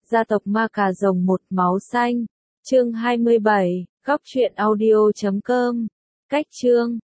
Gia tộc Ma Cà Rồng một máu xanh. Chương 27, góc truyện audio.com. Cách chương